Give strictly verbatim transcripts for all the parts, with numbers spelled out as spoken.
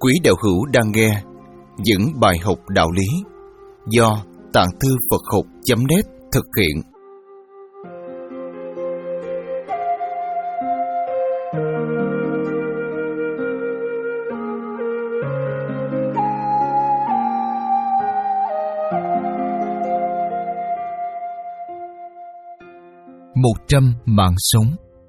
Quý đạo hữu đang nghe những bài học đạo lý do Tạng Thư Phật Học chấm net thực hiện. Một trăm mạng sống.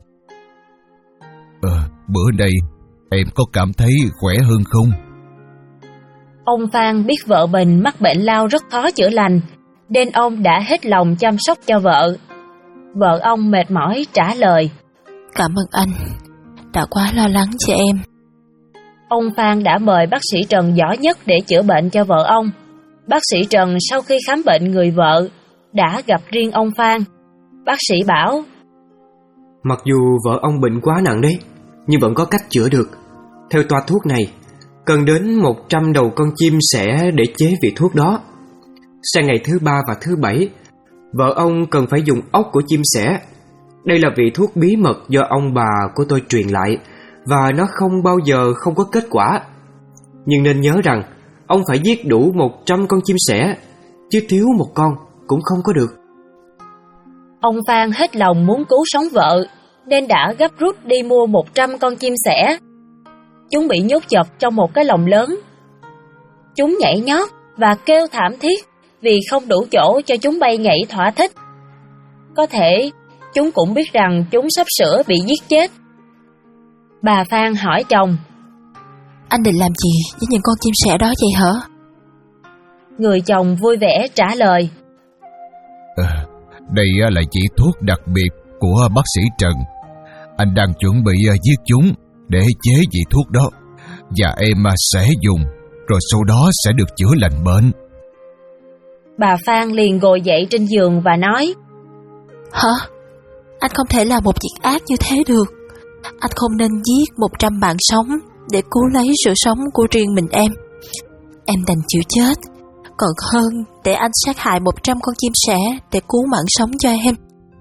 Ờ, bữa nay em có cảm thấy khỏe hơn không? Ông Phan biết vợ mình mắc bệnh lao rất khó chữa lành, nên ông đã hết lòng chăm sóc cho vợ. Vợ ông mệt mỏi trả lời: Cảm ơn anh, đã quá lo lắng cho em. Ông Phan đã mời bác sĩ Trần giỏi nhất để chữa bệnh cho vợ ông. Bác sĩ Trần sau khi khám bệnh người vợ, đã gặp riêng ông Phan. Bác sĩ bảo: Mặc dù vợ ông bệnh quá nặng đấy, nhưng vẫn có cách chữa được. Theo toa thuốc này, cần đến một trăm đầu con chim sẻ để chế vị thuốc đó. Sang ngày thứ ba và thứ bảy, vợ ông cần phải dùng ốc của chim sẻ. Đây là vị thuốc bí mật do ông bà của tôi truyền lại, và nó không bao giờ không có kết quả. Nhưng nên nhớ rằng, ông phải giết đủ một trăm con chim sẻ, chứ thiếu một con cũng không có được. Ông Phan hết lòng muốn cứu sống vợ, nên đã gấp rút đi mua một trăm con chim sẻ. Chúng bị nhốt chật trong một cái lồng lớn. Chúng nhảy nhót và kêu thảm thiết vì không đủ chỗ cho chúng bay nhảy thỏa thích. Có thể chúng cũng biết rằng chúng sắp sửa bị giết chết. Bà Phan hỏi chồng: Anh định làm gì với những con chim sẻ đó vậy hả? Người chồng vui vẻ trả lời: à, Đây là chỉ thuốc đặc biệt của bác sĩ Trần. Anh đang chuẩn bị giết chúng để chế vị thuốc đó, và em sẽ dùng, rồi sau đó sẽ được chữa lành bệnh. Bà Phan liền ngồi dậy trên giường và nói: Hả? Anh không thể làm một việc ác như thế được. Anh không nên giết một trăm mạng sống để cứu lấy sự sống của riêng mình em. Em đành chịu chết, còn hơn để anh sát hại một trăm con chim sẻ để cứu mạng sống cho em.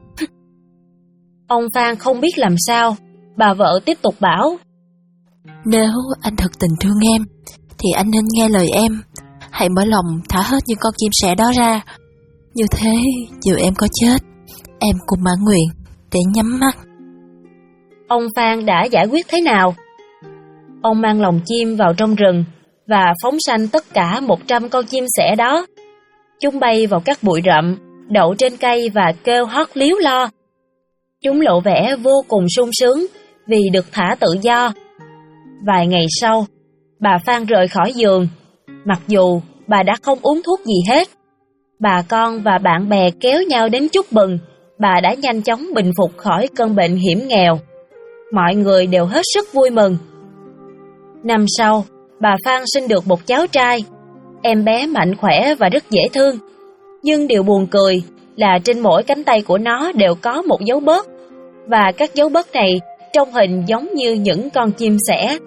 Ông Phan không biết làm sao. Bà vợ tiếp tục bảo: Nếu anh thật tình thương em, thì anh nên nghe lời em. Hãy mở lòng thả hết những con chim sẻ đó ra. Như thế, dù em có chết, em cũng mãn nguyện để nhắm mắt. Ông Phan đã giải quyết thế nào? Ông mang lồng chim vào trong rừng và phóng sanh tất cả một trăm con chim sẻ đó. Chúng bay vào các bụi rậm, đậu trên cây và kêu hót líu lo. Chúng lộ vẻ vô cùng sung sướng vì được thả tự do. Vài ngày sau, bà Phan rời khỏi giường. Mặc dù bà đã không uống thuốc gì hết, bà con và bạn bè kéo nhau đến chúc mừng bà đã nhanh chóng bình phục khỏi cơn bệnh hiểm nghèo. Mọi người đều hết sức vui mừng. Năm sau, bà Phan sinh được một cháu trai. Em bé mạnh khỏe và rất dễ thương. Nhưng điều buồn cười là trên mỗi cánh tay của nó đều có một dấu bớt, và các dấu bớt này trông hình giống như những con chim sẻ.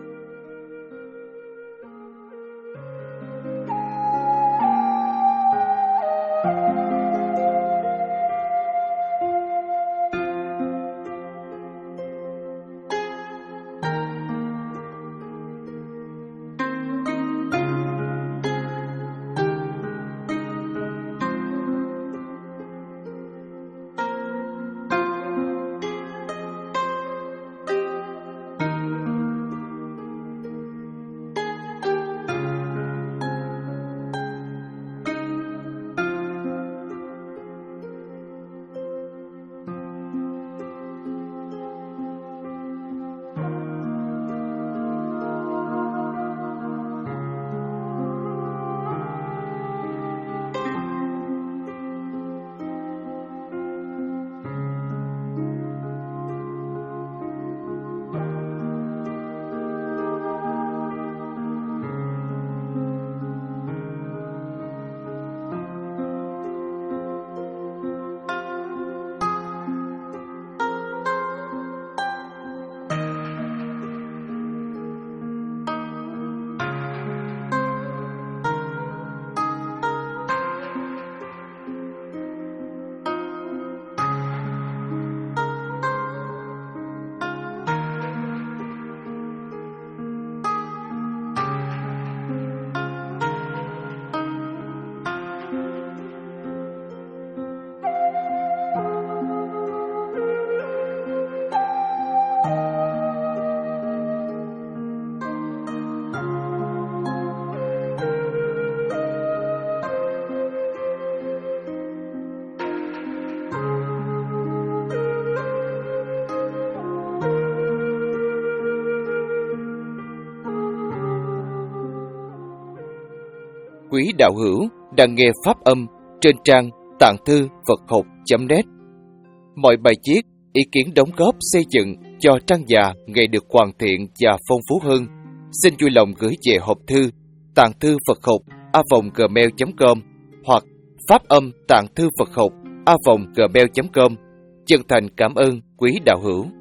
quý đạo hữu đang nghe pháp âm trên trang tạng thư Phật học chấm net. Mọi bài viết, ý kiến đóng góp xây dựng cho trang già ngày được hoàn thiện và phong phú hơn, xin vui lòng gửi về hộp thư tạng thư Phật học a vòng gmail chấm com hoặc pháp âm tạng thư Phật học a vòng gmail chấm com. Chân thành cảm ơn quý đạo hữu.